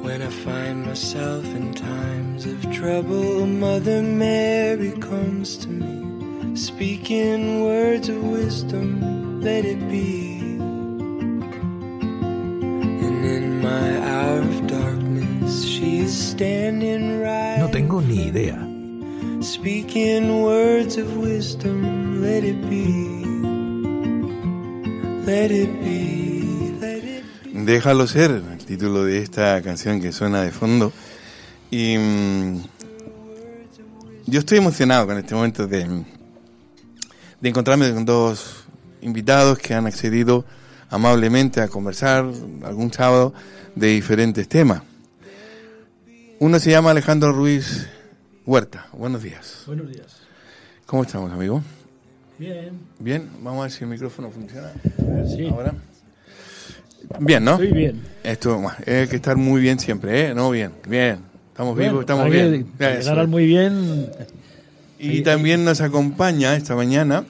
When I find myself in times of trouble, Mother Mary comes to me, speaking words of wisdom, let it be. And in my hour of darkness, she is standing right. No tengo ni idea. Speaking words of wisdom, let it be. Let it be, let it be. Déjalo ser, el título de esta canción que suena de fondo. Y yo estoy emocionado con este momento de encontrarme con dos invitados que han accedido amablemente a conversar algún sábado de diferentes temas. Uno se llama Alejandro Ruiz Huerta. Buenos días. Buenos días. ¿Cómo estamos, amigo? Bien. Bien, vamos a ver si el micrófono funciona. Sí. Ahora. Bien, ¿no? Estoy bien. Esto hay que estar muy bien siempre, ¿eh? No, bien. Estamos vivos, estamos bien. Quedarán muy bien. Y también nos acompaña esta mañana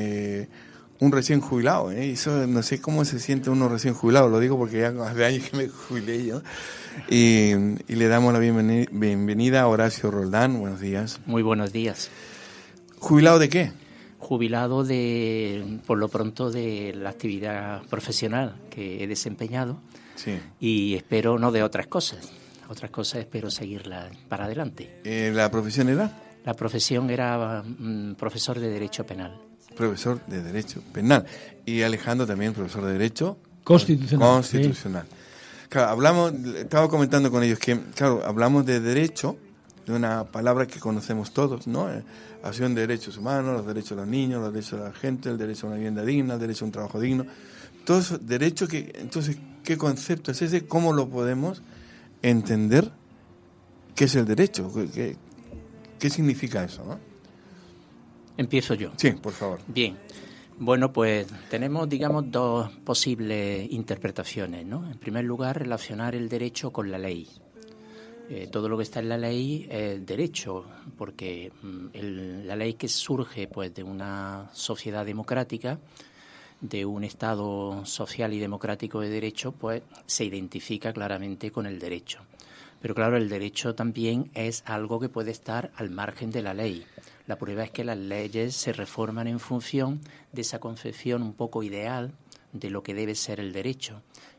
un recién jubilado, ¿eh? Eso, no sé cómo se siente uno recién jubilado, lo digo porque ya hace años que me jubilé yo. Y le damos la bienvenida a Horacio Roldán. Buenos días. Muy buenos días. ¿Jubilado de qué? Jubilado por lo pronto, de la actividad profesional que he desempeñado. Sí. Y espero, no de otras cosas. Otras cosas espero seguirla para adelante. ¿La profesión era? La profesión era profesor de Derecho Penal. Profesor de Derecho Penal. Y Alejandro también, profesor de Derecho Constitucional. Sí. Claro, estaba comentando con ellos que, claro, hablamos de derecho, de una palabra que conocemos todos, ¿no? Acción de derechos humanos, los derechos de los niños, los derechos de la gente, el derecho a una vivienda digna, el derecho a un trabajo digno. Todos esos derechos entonces, ¿qué concepto es ese? ¿Cómo lo podemos entender? ¿Qué es el derecho? ¿Qué significa eso, no? Empiezo yo. Sí, por favor. Bien. Bueno, pues tenemos, digamos, dos posibles interpretaciones, ¿no? En primer lugar, relacionar el derecho con la ley. Todo lo que está en la ley es derecho, porque la ley que surge pues de una sociedad democrática, de un Estado social y democrático de derecho, pues se identifica claramente con el derecho. Pero claro, el derecho también es algo que puede estar al margen de la ley. La prueba es que las leyes se reforman en función de esa concepción un poco ideal de lo que debe ser el derecho.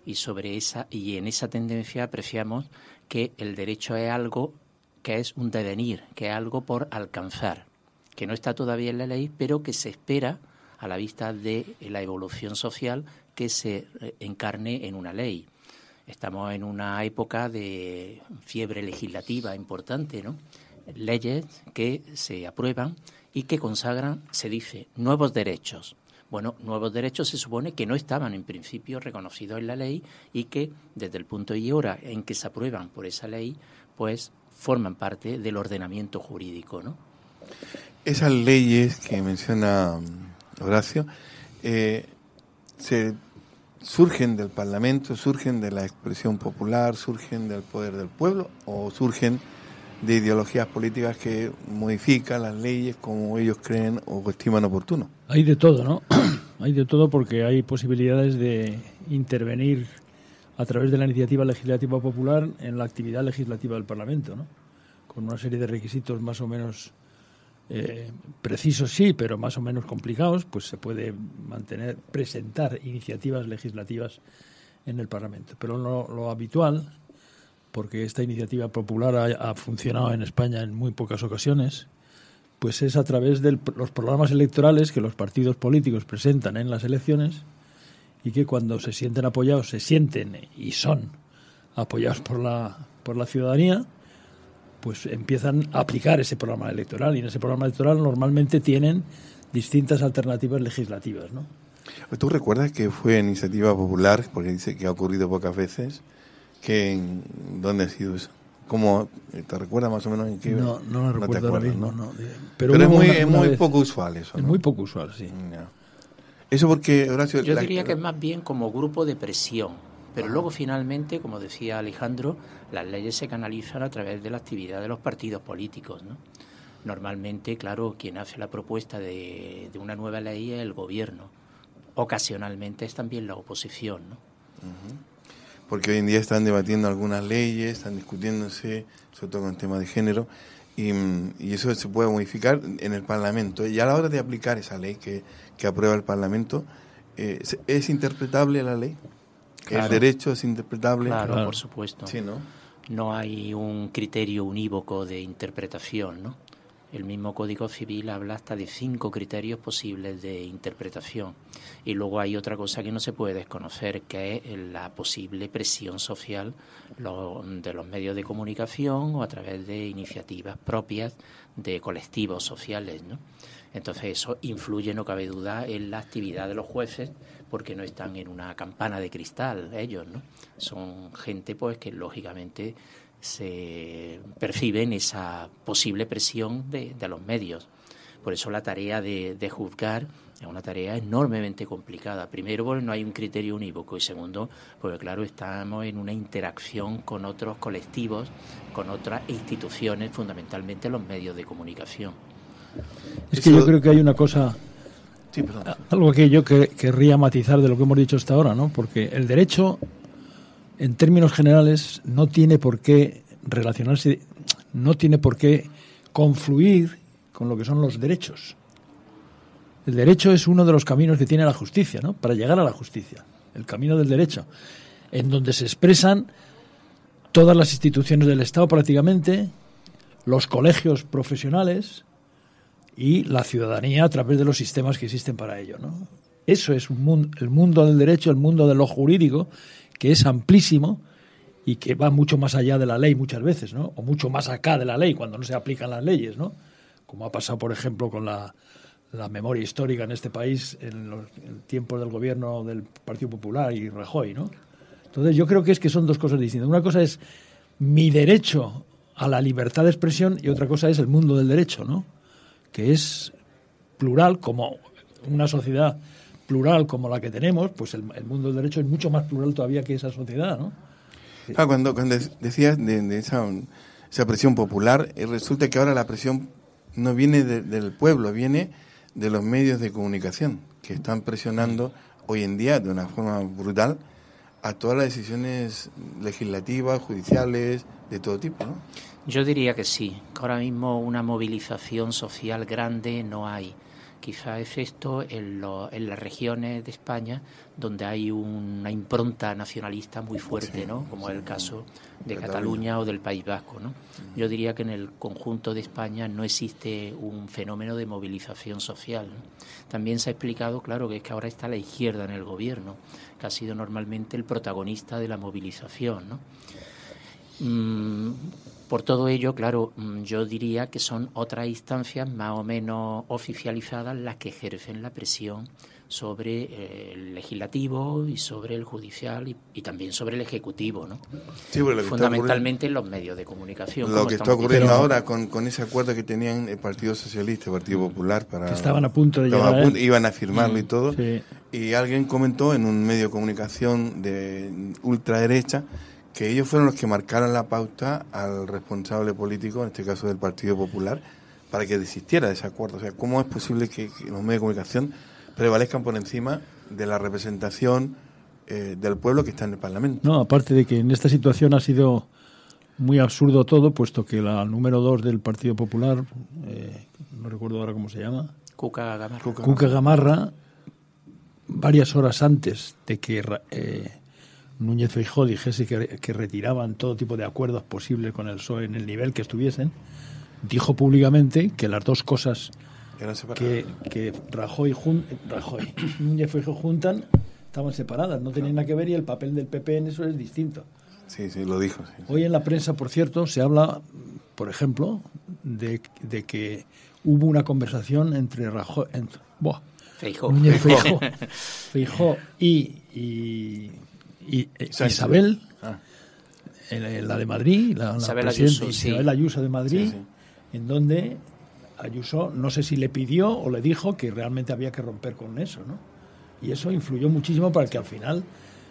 Y en esa tendencia apreciamos que el derecho es algo que es un devenir, que es algo por alcanzar, que no está todavía en la ley, pero que se espera, a la vista de la evolución social, que se encarne en una ley. Estamos en una época de fiebre legislativa importante, ¿no? Leyes que se aprueban y que consagran, se dice, nuevos derechos. Bueno, nuevos derechos se supone que no estaban en principio reconocidos en la ley y que desde el punto y hora en que se aprueban por esa ley, pues forman parte del ordenamiento jurídico, ¿no? Esas leyes que menciona Horacio surgen del Parlamento, surgen de la expresión popular, surgen del poder del pueblo o surgen de ideologías políticas que modifican las leyes como ellos creen o estiman oportuno. Hay de todo, ¿no? Hay de todo porque hay posibilidades de intervenir a través de la iniciativa legislativa popular en la actividad legislativa del Parlamento, ¿no? Con una serie de requisitos más o menos precisos, sí, pero más o menos complicados, pues se puede presentar iniciativas legislativas en el Parlamento. Pero lo habitual, porque esta iniciativa popular ha funcionado en España en muy pocas ocasiones, pues es a través de los programas electorales que los partidos políticos presentan en las elecciones y que cuando se sienten apoyados, y son apoyados por la ciudadanía, pues empiezan a aplicar ese programa electoral, y en ese programa electoral normalmente tienen distintas alternativas legislativas, ¿no? ¿Tú recuerdas que fue iniciativa popular, porque dice que ha ocurrido pocas veces, dónde ha sido eso? ¿Cómo te recuerdas más o menos en qué? No lo recuerdo ahora mismo, ¿no? Pero es muy poco usual eso, ¿no? Es muy poco usual, sí. No. Eso porque, Horacio... Yo diría que es más bien como grupo de presión. Pero luego, finalmente, como decía Alejandro, las leyes se canalizan a través de la actividad de los partidos políticos, ¿no? Normalmente, claro, quien hace la propuesta de una nueva ley es el gobierno. Ocasionalmente es también la oposición, ¿no? porque hoy en día están debatiendo algunas leyes, están discutiéndose, sobre todo con el tema de género, y eso se puede modificar en el Parlamento. Y a la hora de aplicar esa ley que aprueba el Parlamento, ¿es interpretable la ley? Claro. ¿El derecho es interpretable? Claro, por supuesto. Sí, ¿no? No hay un criterio unívoco de interpretación, ¿no? El mismo Código Civil habla hasta de 5 criterios posibles de interpretación. Y luego hay otra cosa que no se puede desconocer, que es la posible presión social de los medios de comunicación o a través de iniciativas propias de colectivos sociales, ¿no? Entonces eso influye, no cabe duda, en la actividad de los jueces, porque no están en una campana de cristal ellos, ¿no? Son gente pues que lógicamente se perciben esa posible presión de los medios. Por eso la tarea de juzgar es una tarea enormemente complicada. Primero, porque no hay un criterio unívoco, y segundo, porque claro, estamos en una interacción con otros colectivos, con otras instituciones, fundamentalmente los medios de comunicación. Es que yo creo que hay una cosa, Sí, perdón. algo que yo querría matizar de lo que hemos dicho hasta ahora, ¿no? Porque el derecho, en términos generales, no tiene por qué relacionarse, no tiene por qué confluir con lo que son los derechos. El derecho es uno de los caminos que tiene la justicia, ¿no? Para llegar a la justicia, el camino del derecho, en donde se expresan todas las instituciones del Estado prácticamente, los colegios profesionales y la ciudadanía a través de los sistemas que existen para ello, ¿no? Eso es el mundo del derecho, el mundo de lo jurídico, que es amplísimo y que va mucho más allá de la ley muchas veces, ¿no? O mucho más acá de la ley cuando no se aplican las leyes, ¿no? Como ha pasado, por ejemplo, con la memoria histórica en este país en los tiempos del gobierno del Partido Popular y Rajoy, ¿no? Entonces yo creo que son dos cosas distintas. Una cosa es mi derecho a la libertad de expresión y otra cosa es el mundo del derecho, ¿no? Que es plural, como una sociedad plural como la que tenemos, pues el mundo del derecho es mucho más plural todavía que esa sociedad, ¿no? Cuando decías de esa presión popular, resulta que ahora la presión no viene del pueblo, viene de los medios de comunicación, que están presionando hoy en día de una forma brutal a todas las decisiones legislativas, judiciales, de todo tipo, ¿no? Yo diría que sí, que ahora mismo una movilización social grande no hay. Quizá es esto en las regiones de España donde hay una impronta nacionalista muy fuerte, ¿no? Como es el caso de Cataluña o del País Vasco, ¿no? Yo diría que en el conjunto de España no existe un fenómeno de movilización social, ¿no? También se ha explicado, claro, que es que ahora está la izquierda en el gobierno, que ha sido normalmente el protagonista de la movilización, ¿no? Por todo ello, claro, yo diría que son otras instancias más o menos oficializadas las que ejercen la presión sobre el legislativo y sobre el judicial y también sobre el ejecutivo, ¿no? Sí, lo que fundamentalmente en los medios de comunicación. Lo que está ocurriendo ahora con ese acuerdo que tenían el Partido Socialista, el Partido Popular, para que estaban a punto de llegar, iban a firmarlo y todo, sí. Y alguien comentó en un medio de comunicación de ultraderecha que ellos fueron los que marcaron la pauta al responsable político, en este caso del Partido Popular, para que desistiera de ese acuerdo. O sea, ¿cómo es posible que los medios de comunicación prevalezcan por encima de la representación del pueblo que está en el Parlamento? No, aparte de que en esta situación ha sido muy absurdo todo, puesto que la número 2 del Partido Popular, no recuerdo ahora cómo se llama, Cuca Gamarra, varias horas antes de que Núñez Feijóo dijese que retiraban todo tipo de acuerdos posibles con el PSOE en el nivel que estuviesen, dijo públicamente que las dos cosas que Rajoy y Núñez Feijóo juntan estaban separadas, no tenían nada que ver, y el papel del PP en eso es distinto. Sí, lo dijo. Sí. Hoy en la prensa, por cierto, se habla, por ejemplo, de que hubo una conversación entre Núñez Feijóo y Isabel, la de Madrid, la presidenta Isabel Ayuso de Madrid, sí. En donde Ayuso, no sé si le pidió o le dijo que realmente había que romper con eso, ¿no? Y eso influyó muchísimo para que al final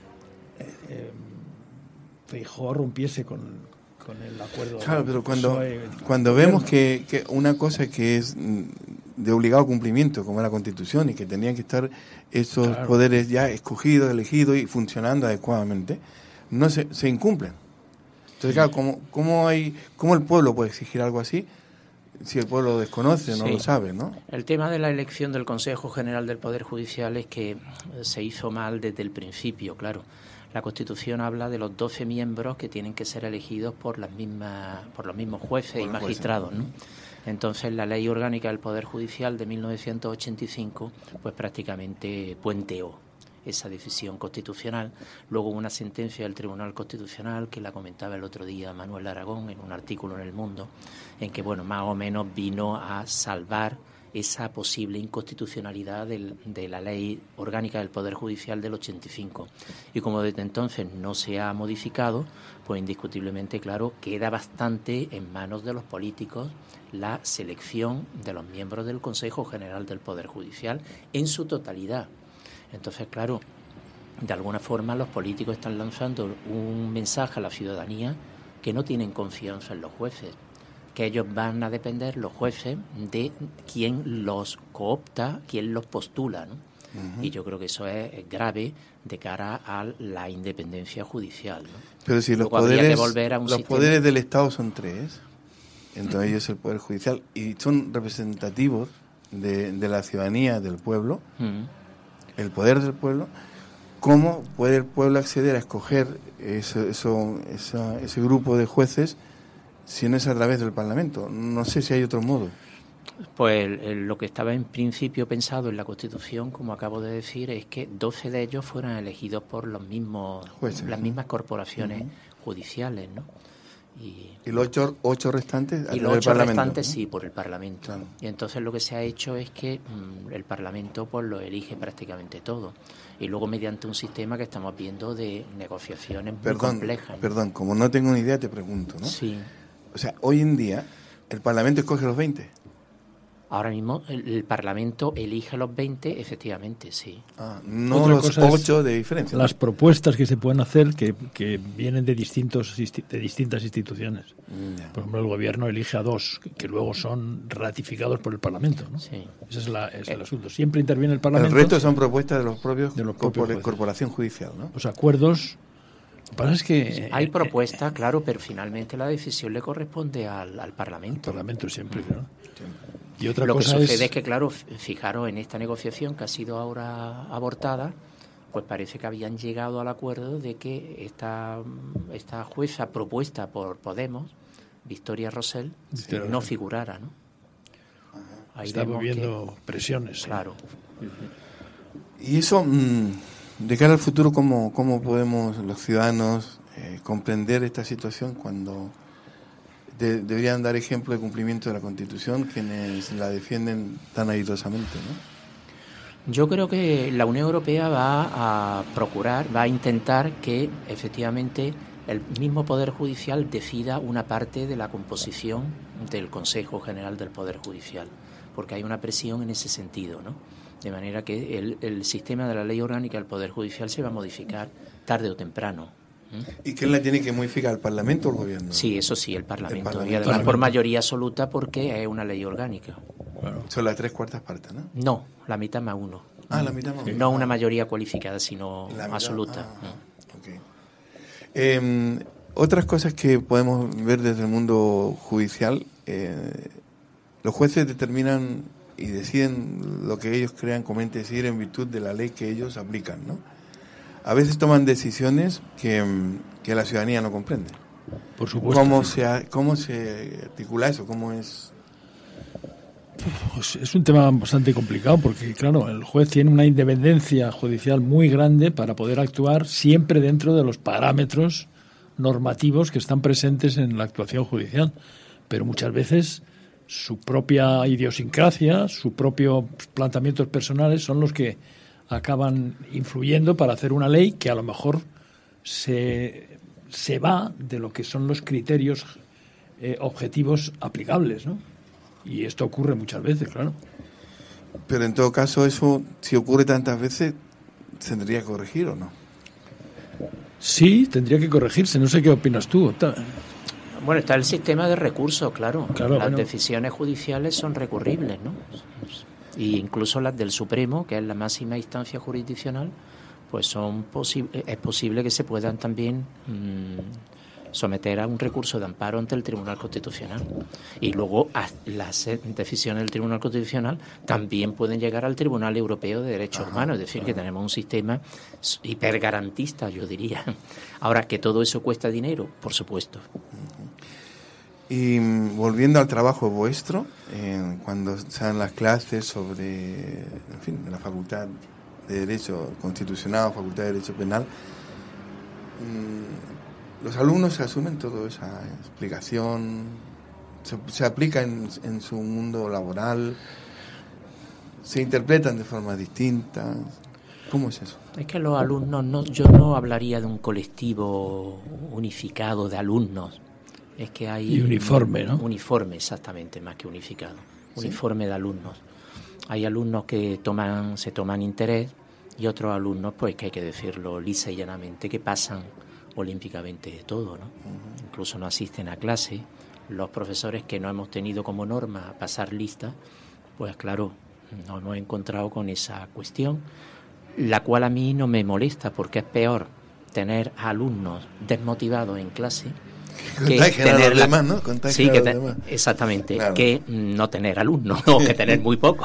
Feijóo rompiese con el acuerdo. Claro, pero cuando vemos que una cosa que es de obligado cumplimiento, como es la Constitución, y que tenían que estar esos poderes ya escogidos, elegidos y funcionando adecuadamente, no se incumplen. Entonces, claro, ¿cómo el pueblo puede exigir algo así si el pueblo lo desconoce, no lo sabe, ¿no? El tema de la elección del Consejo General del Poder Judicial es que se hizo mal desde el principio, claro. La Constitución habla de los 12 miembros que tienen que ser elegidos por los mismos jueces y magistrados, ¿no? Entonces, la Ley Orgánica del Poder Judicial de 1985, pues prácticamente puenteó esa decisión constitucional. Luego hubo una sentencia del Tribunal Constitucional, que la comentaba el otro día Manuel Aragón en un artículo en El Mundo, en que, bueno, más o menos vino a salvar esa posible inconstitucionalidad de la Ley Orgánica del Poder Judicial del 85. Y como desde entonces no se ha modificado, pues indiscutiblemente, claro, queda bastante en manos de los políticos la selección de los miembros del Consejo General del Poder Judicial en su totalidad. Entonces, claro, de alguna forma los políticos están lanzando un mensaje a la ciudadanía que no tienen confianza en los jueces, que ellos van a depender, los jueces, de quién los coopta, quién los postula, ¿no? Uh-huh. Y yo creo que eso es grave de cara a la independencia judicial, ¿no? Pero si los poderes del Estado son 3, entre ellos el Poder Judicial, y son representativos de la ciudadanía, del pueblo, el poder del pueblo, ¿cómo puede el pueblo acceder a escoger ese grupo de jueces si no es a través del Parlamento? No sé si hay otro modo. Pues lo que estaba en principio pensado en la Constitución, como acabo de decir, es que 12 de ellos fueran elegidos por los mismos jueces, las mismas corporaciones judiciales, ¿no? ¿Y los ocho restantes? Y los 8 restantes, ¿no? Sí, por el Parlamento. Claro. Y entonces lo que se ha hecho es que el Parlamento pues lo elige prácticamente todo. Y luego mediante un sistema que estamos viendo de negociaciones muy complejas, ¿no? Perdón, como no tengo ni idea te pregunto, ¿no? Sí. O sea, hoy en día el Parlamento escoge los 20. Ahora mismo el Parlamento elige los 20, efectivamente, sí. No otra los 8 de diferencia. Las propuestas que se pueden hacer que vienen de distintas instituciones. Por ejemplo, el Gobierno elige a 2, que luego son ratificados por el Parlamento, ¿no? Sí. Ese es el asunto. Siempre interviene el Parlamento. El resto son propuestas de los propios corporación judicial, ¿no? Los acuerdos. Lo que pasa es que hay propuestas, claro, pero finalmente la decisión le corresponde al Parlamento. El Parlamento siempre, claro. Y otra lo cosa que sucede es que, claro, fijaros, en esta negociación que ha sido ahora abortada, pues parece que habían llegado al acuerdo de que esta jueza propuesta por Podemos, Victoria Rosell, no figurara, ¿no? Ahí está viviendo presiones. Claro. Y eso, de cara al futuro, ¿cómo podemos los ciudadanos comprender esta situación cuando deberían dar ejemplo de cumplimiento de la Constitución quienes la defienden tan airosamente, ¿no? Yo creo que la Unión Europea va a intentar que efectivamente el mismo Poder Judicial decida una parte de la composición del Consejo General del Poder Judicial, porque hay una presión en ese sentido, ¿no? De manera que el sistema de la Ley Orgánica del Poder Judicial se va a modificar tarde o temprano. ¿Y quién la tiene que modificar, el Parlamento o el Gobierno? Sí, eso sí, el Parlamento. Y además por mayoría absoluta, porque es una ley orgánica. Bueno, son las 3/4 partes, ¿no? No, la mitad más uno. La mitad más uno. No una mayoría cualificada, sino absoluta. Okay. Otras cosas que podemos ver desde el mundo judicial, los jueces determinan y deciden lo que ellos crean conveniente decidir en virtud de la ley que ellos aplican, ¿no? A veces toman decisiones que la ciudadanía no comprende. Por supuesto. ¿Cómo se articula eso? ¿Cómo es? Pues es un tema bastante complicado porque, claro, el juez tiene una independencia judicial muy grande para poder actuar siempre dentro de los parámetros normativos que están presentes en la actuación judicial. Pero muchas veces su propia idiosincrasia, sus propios planteamientos personales son los que acaban influyendo para hacer una ley que a lo mejor se va de lo que son los criterios objetivos aplicables, ¿no? Y esto ocurre muchas veces, claro. Pero en todo caso, eso, si ocurre tantas veces, ¿se tendría que corregir o no? Sí, tendría que corregirse. No sé qué opinas tú. Bueno, está el sistema de recursos, claro. Las decisiones judiciales son recurribles, ¿no? Y incluso las del Supremo, que es la máxima instancia jurisdiccional, pues es posible que se puedan también someter a un recurso de amparo ante el Tribunal Constitucional. Y luego las decisiones del Tribunal Constitucional también pueden llegar al Tribunal Europeo de Derechos Humanos, es decir, que tenemos un sistema hipergarantista, yo diría. Ahora, ¿que todo eso cuesta dinero? Por supuesto. Y volviendo al trabajo vuestro, cuando se dan las clases sobre, en fin, la Facultad de Derecho Constitucional, Facultad de Derecho Penal, los alumnos se asumen toda esa explicación, se aplica en su mundo laboral, se interpretan de forma distinta. ¿Cómo es eso? Es que los alumnos, yo no hablaría de un colectivo unificado de alumnos. Es que hay... Y uniforme, ¿no? Uniforme, exactamente, más que unificado. ¿Sí? Uniforme de alumnos. Hay alumnos que se toman interés y otros alumnos, pues que hay que decirlo lisa y llanamente, que pasan olímpicamente de todo, ¿no? Incluso no asisten a clase. Los profesores que no hemos tenido como norma pasar lista, pues claro, nos hemos encontrado con esa cuestión, la cual a mí no me molesta, porque es peor tener a alumnos desmotivados en clase que tener los demás, ¿no? Sí, exactamente, claro. Que no tener alumnos, o que tener muy pocos.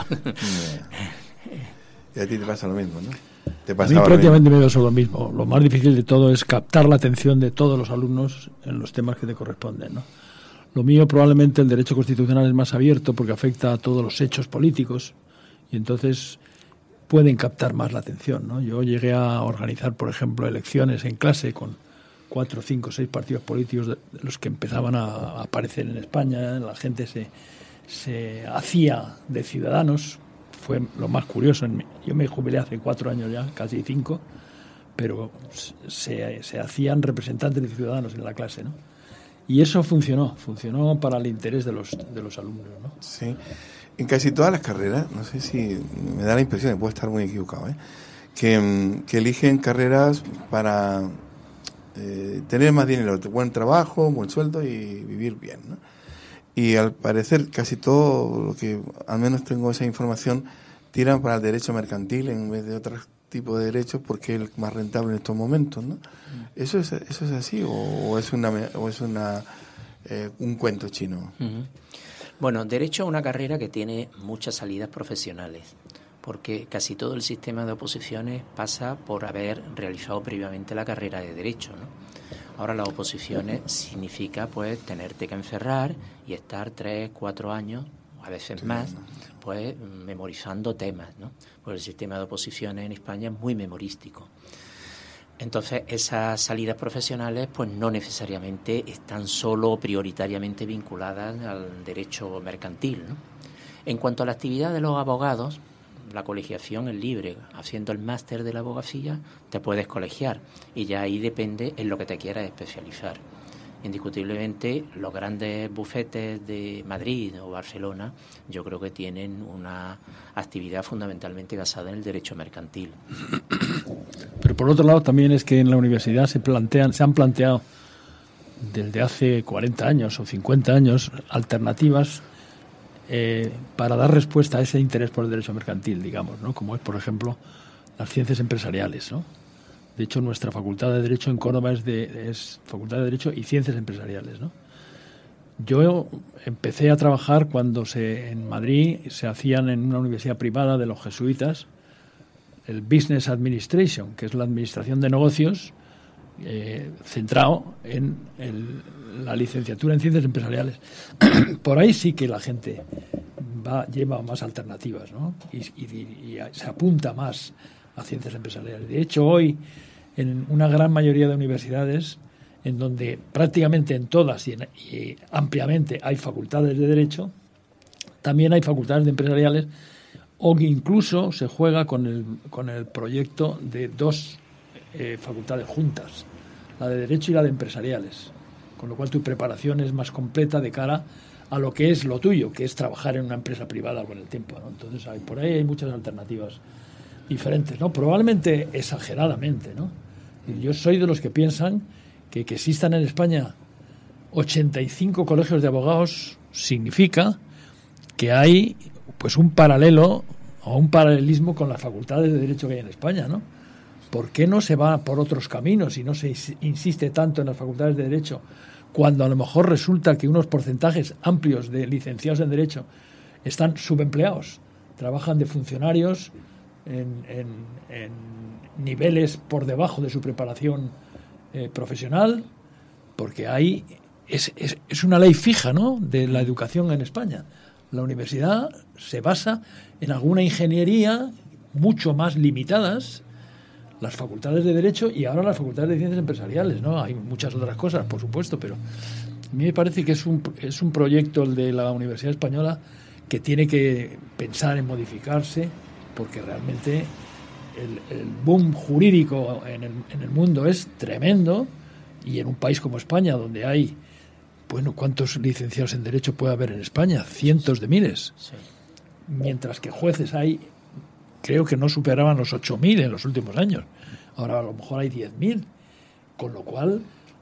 Y a ti te pasa lo mismo, ¿no? A mí prácticamente me pasa lo mismo. Lo más difícil de todo es captar la atención de todos los alumnos en los temas que te corresponden, ¿no? Lo mío, probablemente el derecho constitucional es más abierto porque afecta a todos los hechos políticos y entonces pueden captar más la atención, ¿no? Yo llegué a organizar, por ejemplo, elecciones en clase con 4, 5, 6 partidos políticos de los que empezaban a aparecer en España. La gente se hacía de ciudadanos. Fue lo más curioso. Yo me jubilé hace 4 años ya, casi 5, pero se hacían representantes de ciudadanos en la clase, ¿no? Y eso funcionó para el interés de los alumnos, ¿no? Sí. En casi todas las carreras, no sé si me da la impresión, que puedo estar muy equivocado, que eligen carreras para tener más dinero, buen trabajo, buen sueldo y vivir bien, ¿no? Y al parecer casi todo lo que, al menos tengo esa información, tiran para el derecho mercantil en vez de otros tipos de derechos porque es el más rentable en estos momentos, ¿no? ¿Eso es así o es un cuento chino? Uh-huh. Bueno, derecho es una carrera que tiene muchas salidas profesionales, porque casi todo el sistema de oposiciones pasa por haber realizado previamente la carrera de derecho, ¿no? Ahora las oposiciones significa pues tenerte que encerrar y estar 3, 4 años, a veces más, pues memorizando temas, ¿no? Pues el sistema de oposiciones en España es muy memorístico. Entonces esas salidas profesionales pues no necesariamente están solo prioritariamente vinculadas al derecho mercantil, ¿no? En cuanto a la actividad de los abogados, la colegiación es libre. Haciendo el máster de la abogacía te puedes colegiar y ya ahí depende en lo que te quieras especializar. Indiscutiblemente los grandes bufetes de Madrid o Barcelona yo creo que tienen una actividad fundamentalmente basada en el derecho mercantil. Pero por otro lado también es que en la universidad se han planteado desde hace 40 años o 50 años alternativas para dar respuesta a ese interés por el derecho mercantil, digamos, ¿no? Como es, por ejemplo, las ciencias empresariales, ¿no? De hecho, nuestra Facultad de Derecho en Córdoba es Facultad de Derecho y Ciencias Empresariales, ¿no? Yo empecé a trabajar cuando en Madrid se hacían en una universidad privada de los jesuitas el Business Administration, que es la administración de negocios centrado en la licenciatura en Ciencias Empresariales. Por ahí sí que la gente lleva más alternativas, ¿no? Y se apunta más a Ciencias Empresariales. De hecho, hoy en una gran mayoría de universidades, en donde prácticamente en todas y ampliamente hay facultades de Derecho, también hay facultades de Empresariales, o que incluso se juega con el proyecto de 2 facultades juntas, la de Derecho y la de Empresariales, con lo cual tu preparación es más completa de cara a lo que es lo tuyo, que es trabajar en una empresa privada con el tiempo, ¿no? Entonces por ahí hay muchas alternativas diferentes, ¿no? Probablemente exageradamente, ¿no? Yo soy de los que piensan que existan en España 85 colegios de abogados significa que hay pues un paralelo o un paralelismo con las facultades de Derecho que hay en España, ¿no? ¿por qué no se va por otros caminos y no se insiste tanto en las facultades de Derecho, cuando a lo mejor resulta que unos porcentajes amplios de licenciados en Derecho están subempleados, trabajan de funcionarios en niveles por debajo de su preparación profesional, porque hay es una ley fija, ¿no?, de la educación en España. La universidad se basa en alguna ingeniería mucho más limitadas, las facultades de Derecho y ahora las facultades de Ciencias Empresariales, ¿no? Hay muchas otras cosas, por supuesto, pero a mí me parece que es un proyecto, el de la Universidad Española, que tiene que pensar en modificarse, porque realmente el boom jurídico en el mundo es tremendo, y en un país como España, donde hay, bueno, ¿cuántos licenciados en Derecho puede haber en España? Cientos de miles. Sí. Mientras que jueces hay, creo que no superaban los 8.000 en los últimos años. Ahora a lo mejor hay 10.000. Con lo cual,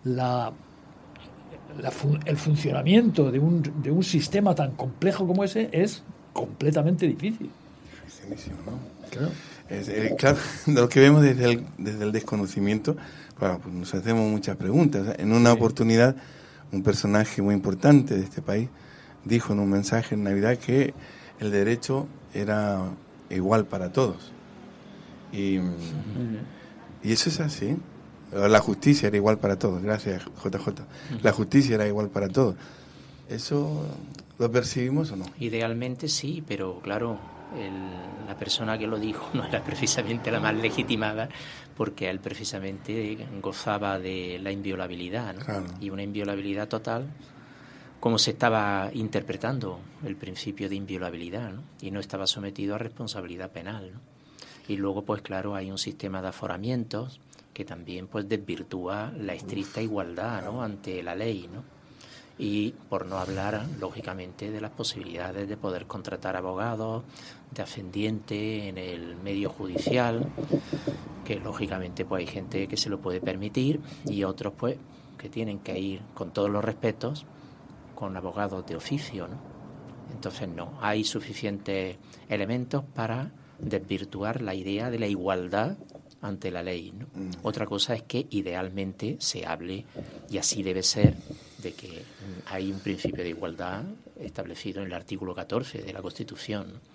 el funcionamiento de un sistema tan complejo como ese es completamente difícil. Dificilísimo, ¿no? Claro. Claro, lo que vemos desde el desconocimiento, bueno, pues nos hacemos muchas preguntas. En una oportunidad, un personaje muy importante de este país dijo en un mensaje en Navidad que el derecho era igual para todos. Y eso es así. La justicia era igual para todos. Gracias, JJ. La justicia era igual para todos. ¿Eso lo percibimos o no? Idealmente sí, pero claro, la persona que lo dijo no era precisamente la más legitimada, porque él precisamente gozaba de la inviolabilidad, ¿no? Claro. Y una inviolabilidad total, como se estaba interpretando el principio de inviolabilidad, ¿no? Y no estaba sometido a responsabilidad penal, ¿no? Y luego, pues claro, hay un sistema de aforamientos que también pues desvirtúa la estricta igualdad, ¿no?, ante la ley, ¿no? Y por no hablar, lógicamente, de las posibilidades de poder contratar abogados, de ascendiente en el medio judicial, que lógicamente pues hay gente que se lo puede permitir y otros pues que tienen que ir, con todos los respetos, con abogados de oficio, ¿no? Entonces no, hay suficientes elementos para desvirtuar la idea de la igualdad ante la ley, ¿no? Otra cosa es que idealmente se hable, y así debe ser, de que hay un principio de igualdad establecido en el artículo 14 de la Constitución, ¿no?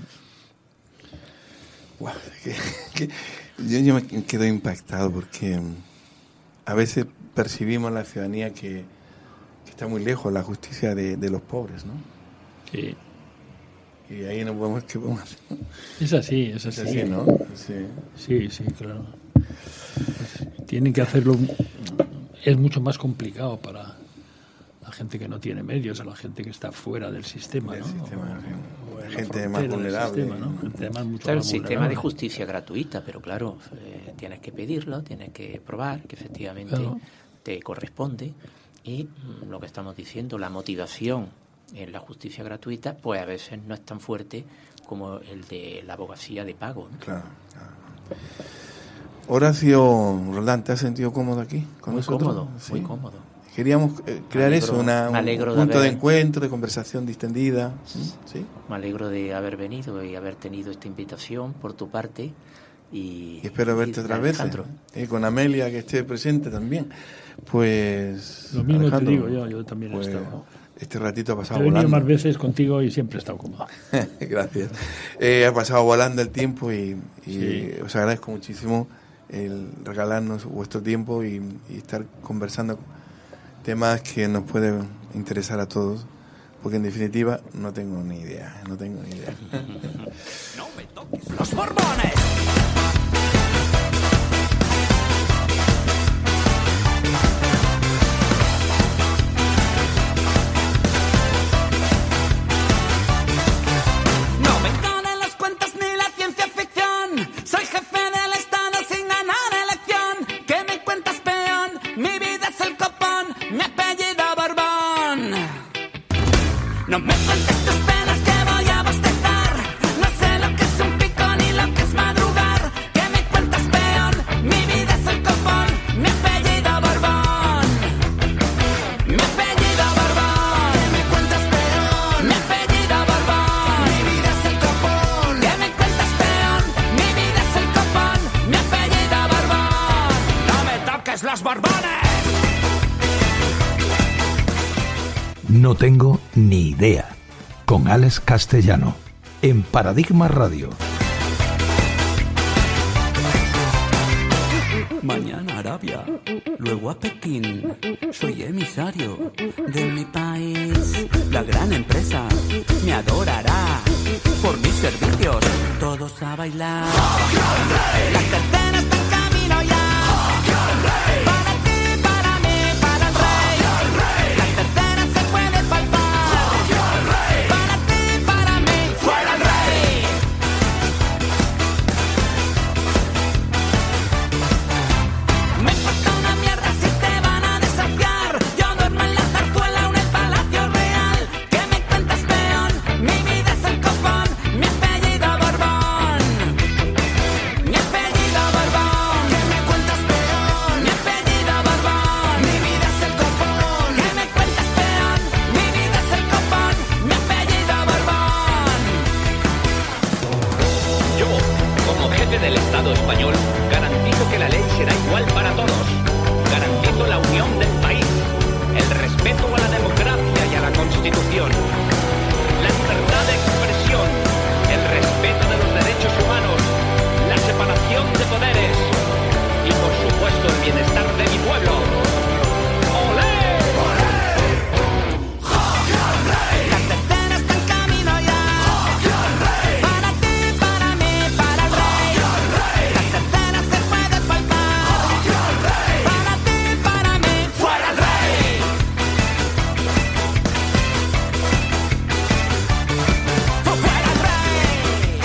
Wow, yo me quedo impactado porque a veces percibimos la ciudadanía que está muy lejos la justicia de los pobres, ¿no? Sí. Y ahí no podemos, ¿qué podemos hacer? Es así, ¿no? Sí, claro. Pues tienen que hacerlo, es mucho más complicado para la gente que no tiene medios, a la gente que está fuera del sistema, ¿no? Gente más vulnerable. Sistema, ¿no? Gente más, mucho el más sistema vulnerable. de justicia gratuita, pero claro, tienes que pedirlo, tienes que probar que efectivamente te corresponde, y lo que estamos diciendo, la motivación en la justicia gratuita, pues a veces no es tan fuerte como el de la abogacía de pago, ¿no? Claro. Horacio Roldán, ¿te has sentido cómodo aquí con nosotros? Cómodo, ¿Sí? muy cómodo. Queríamos crear un punto de encuentro, de conversación distendida. ¿Sí? Me alegro de haber venido y haber tenido esta invitación por tu parte. Y espero verte otra vez. Con Amelia, que esté presente también. Pues lo mismo Alejandro, te digo yo también he estado. Este ratito ha pasado volando. He venido volando. más veces contigo y siempre he estado cómodo. Gracias. Ha pasado volando el tiempo y os agradezco muchísimo el regalarnos vuestro tiempo y estar conversando temas que nos pueden interesar a todos, porque en definitiva no tengo ni idea. No me toques los borbones. No me cuentes tus penas que voy a bostezar. No sé lo que es un pico ni lo que es madrugar. Que me cuentas peón, mi vida es el copón. Mi apellido Borbón. Mi apellido Borbón. Que me cuentas peón, mi apellido Borbón. Mi vida es el copón. Que me cuentas peón, mi vida es el copón. Mi apellido Borbón. No tengo ni idea. Con Alex Castellano, en Paradigma Radio. Mañana Arabia, luego a Pekín. Soy emisario de mi país. La gran empresa me adorará por mis servicios. Todos a bailar. La cartera está en camino ya. Para ti, para mí, para el rey. La cartera se puede palpar. Para ti, para mí, fuera el rey. Me importa una mierda si te van a desafiar. Yo duermo en la zarzuela o en el Palacio Real. ¿Qué me cuentas, peón? Mi vida es el copón. Mi apellido Borbón. Mi apellido Borbón. ¿Qué me cuentas, peón? Mi apellido Borbón. Mi vida es el copón. ¿Qué me cuentas, peón? Mi vida es el copón. Mi apellido Borbón. Yo, como jefe del Estado español, garantizo que la ley será igual para todos. Garantizo la unión del país, el respeto a la democracia y a la Constitución, la libertad de expresión, el respeto de los derechos humanos, la separación de poderes y, por supuesto, el bienestar de mi pueblo. ¡Olé! La cartera está en camino ya. Para ti, para mí, para el rey. La cartera se puede palpar. Para ti, para mí, fuera el rey. Fuera el rey.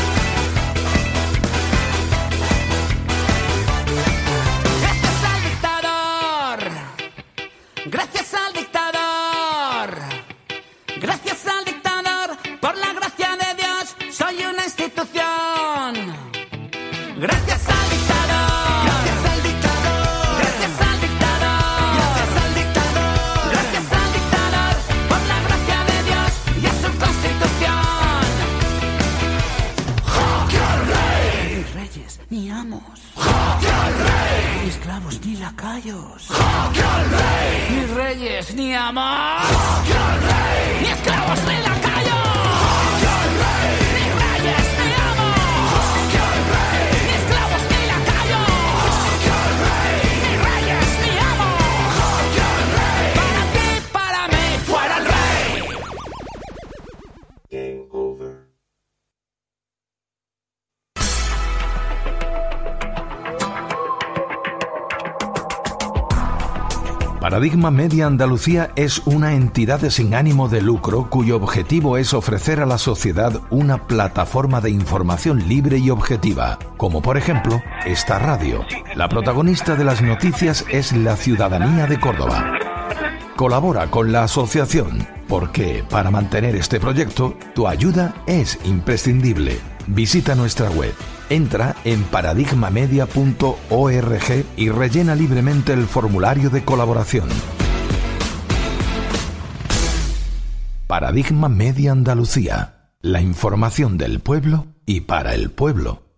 Gracias al dictador. Gracias al dictador. Gracias al dictador, por la gracia de Dios, soy una institución. Gracias al dictador. Gracias al dictador. Gracias al dictador. Gracias al dictador. Gracias al dictador, por la gracia de Dios y a su constitución. ¡Jaque al rey! Ni reyes, ni amos. ¡Jaque al rey! Ni esclavos, ni lacayos. ¡Jaque al rey! Ni reyes, ni amos. ¡Jaque al rey! Ni esclavos, ni lacayos. ¡Jaque al rey! Ni reyes, ni amos. ¡Jaque al rey! Ni esclavos, ni lacayos. ¡Jaque al rey! Ni reyes, ni amos. ¡Jaque al rey! Para ti, para mí, fuera el rey. Game over. Paradigma Media Andalucía es una entidad sin ánimo de lucro cuyo objetivo es ofrecer a la sociedad una plataforma de información libre y objetiva, como por ejemplo esta radio. La protagonista de las noticias es la ciudadanía de Córdoba. Colabora con la asociación, porque para mantener este proyecto, tu ayuda es imprescindible. Visita nuestra web, entra en paradigmamedia.org y rellena libremente el formulario de colaboración. Paradigma Media Andalucía, la información del pueblo y para el pueblo.